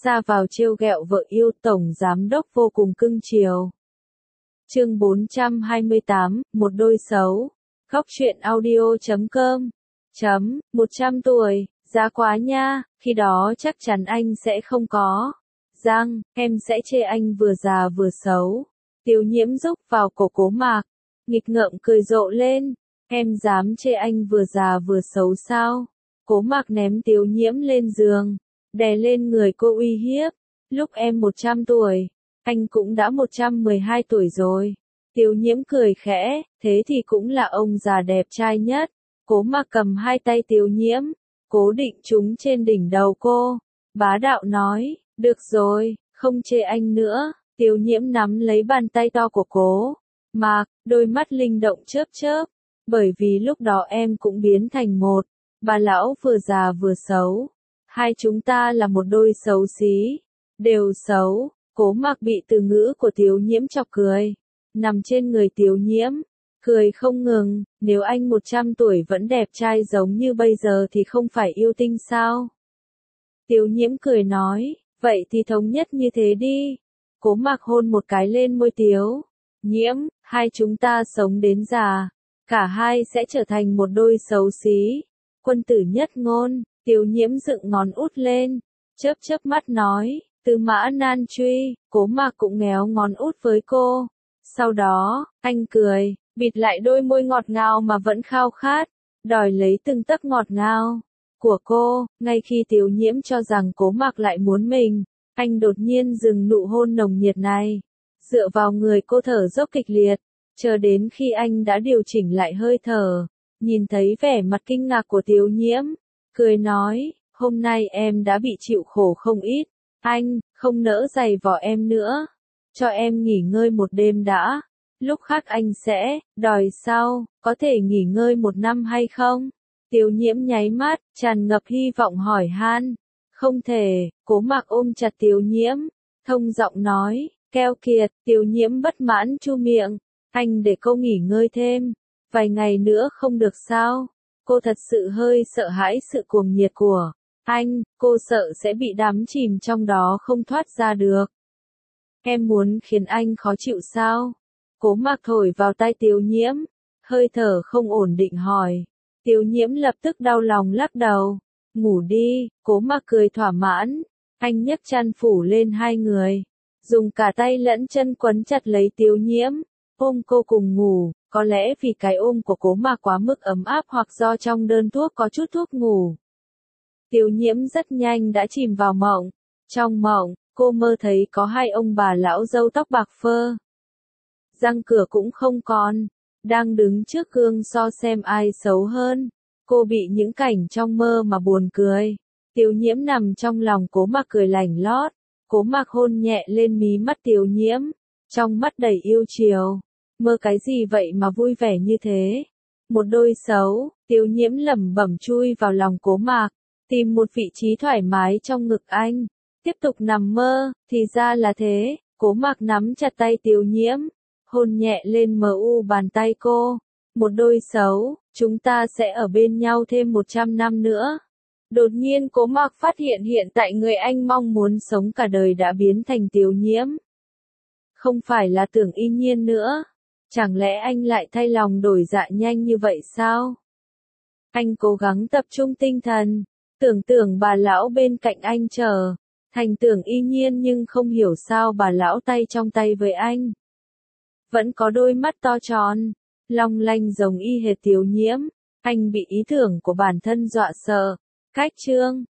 ra vào trêu ghẹo vợ yêu, tổng giám đốc vô cùng cưng chiều. Chương 428, một đôi xấu. Góc truyện audio.com. 100 tuổi, giá quá nha, khi đó chắc chắn anh sẽ không có. Giang, em sẽ chê anh vừa già vừa xấu. Tiêu Nhiễm rúc vào cổ Cố Mạc, nghịch ngợm cười rộ lên. Em dám chê anh vừa già vừa xấu sao? Cố Mạc ném Tiêu Nhiễm lên giường, đè lên người cô uy hiếp. Lúc em 100 tuổi, anh cũng đã 112 tuổi rồi. Tiêu Nhiễm cười khẽ, thế thì cũng là ông già đẹp trai nhất. Cố Mạc cầm hai tay Tiêu Nhiễm, cố định chúng trên đỉnh đầu cô. Bá đạo nói, được rồi, không chê anh nữa. Tiêu Nhiễm nắm lấy bàn tay to của Cố Mạc, đôi mắt linh động chớp chớp. Bởi vì lúc đó em cũng biến thành một bà lão vừa già vừa xấu. Hai chúng ta là một đôi xấu xí, đều xấu. Cố Mạc bị từ ngữ của Tiêu Nhiễm chọc cười, nằm trên người Tiêu Nhiễm, cười không ngừng. Nếu anh 100 tuổi vẫn đẹp trai giống như bây giờ thì không phải yêu tinh sao? Tiêu Nhiễm cười nói, vậy thì thống nhất như thế đi. Cố Mạc hôn một cái lên môi Tiêu Nhiễm, hai chúng ta sống đến già, cả hai sẽ trở thành một đôi xấu xí. Quân tử nhất ngôn. Tiêu Nhiễm dựng ngón út lên, chớp chớp mắt nói, Tư Mã Nan Truy. Cố Mạc cũng ngéo ngón út với cô. Sau đó, anh cười, bịt lại đôi môi ngọt ngào mà vẫn khao khát, đòi lấy từng tấc ngọt ngào của cô. Ngay khi Tiêu Nhiễm cho rằng Cố Mạc lại muốn mình, anh đột nhiên dừng nụ hôn nồng nhiệt này, dựa vào người cô thở dốc kịch liệt, chờ đến khi anh đã điều chỉnh lại hơi thở, nhìn thấy vẻ mặt kinh ngạc của Tiêu Nhiễm, cười nói, hôm nay em đã bị chịu khổ không ít, anh không nỡ giày vò em nữa, cho em nghỉ ngơi một đêm đã, lúc khác anh sẽ đòi sau, có thể nghỉ ngơi 1 năm hay không? Tiêu Nhiễm nháy mắt, tràn ngập hy vọng hỏi han. Không thể. Cố Mạc ôm chặt Tiêu Nhiễm, thông giọng nói, keo kiệt. Tiêu Nhiễm bất mãn chu miệng, anh để cô nghỉ ngơi thêm vài ngày nữa không được sao? Cô thật sự hơi sợ hãi sự cuồng nhiệt của anh, cô sợ sẽ bị đắm chìm trong đó không thoát ra được. Em muốn khiến anh khó chịu sao? Cố Mạc thổi vào tai Tiêu Nhiễm, hơi thở không ổn định hỏi. Tiêu Nhiễm lập tức đau lòng lắc đầu. Ngủ đi. Cố Mạc cười thỏa mãn. Anh nhấc chăn phủ lên hai người, dùng cả tay lẫn chân quấn chặt lấy Tiêu Nhiễm, ôm cô cùng ngủ. Có lẽ vì cái ôm của Cố Mạc quá mức ấm áp hoặc do trong đơn thuốc có chút thuốc ngủ. Tiêu Nhiễm rất nhanh đã chìm vào mộng. Trong mộng, cô mơ thấy có hai ông bà lão râu tóc bạc phơ, răng cửa cũng không còn, đang đứng trước gương so xem ai xấu hơn. Cô bị những cảnh trong mơ mà buồn cười. Tiêu Nhiễm nằm trong lòng Cố Mạc cười lành lót. Cố Mạc hôn nhẹ lên mí mắt Tiêu Nhiễm, trong mắt đầy yêu chiều. Mơ cái gì vậy mà vui vẻ như thế? Một đôi xấu. Tiêu Nhiễm lẩm bẩm chui vào lòng Cố Mạc, tìm một vị trí thoải mái trong ngực anh, tiếp tục nằm mơ. Thì ra là thế. Cố Mạc nắm chặt tay Tiêu Nhiễm, hôn nhẹ lên bàn tay cô. Một đôi xấu, chúng ta sẽ ở bên nhau thêm 100 năm nữa. Đột nhiên Cố Mạc phát hiện hiện tại người anh mong muốn sống cả đời đã biến thành Tiêu Nhiễm. Không phải là Tưởng Y Nhiên nữa. Chẳng lẽ anh lại thay lòng đổi dạ nhanh như vậy sao? Anh cố gắng tập trung tinh thần, tưởng tượng bà lão bên cạnh anh trở thành Tưởng Y Nhiên, nhưng không hiểu sao bà lão tay trong tay với anh vẫn có đôi mắt to tròn, long lanh giống y hệt Tiêu Nhiễm. Anh bị ý tưởng của bản thân dọa sợ. Cách chương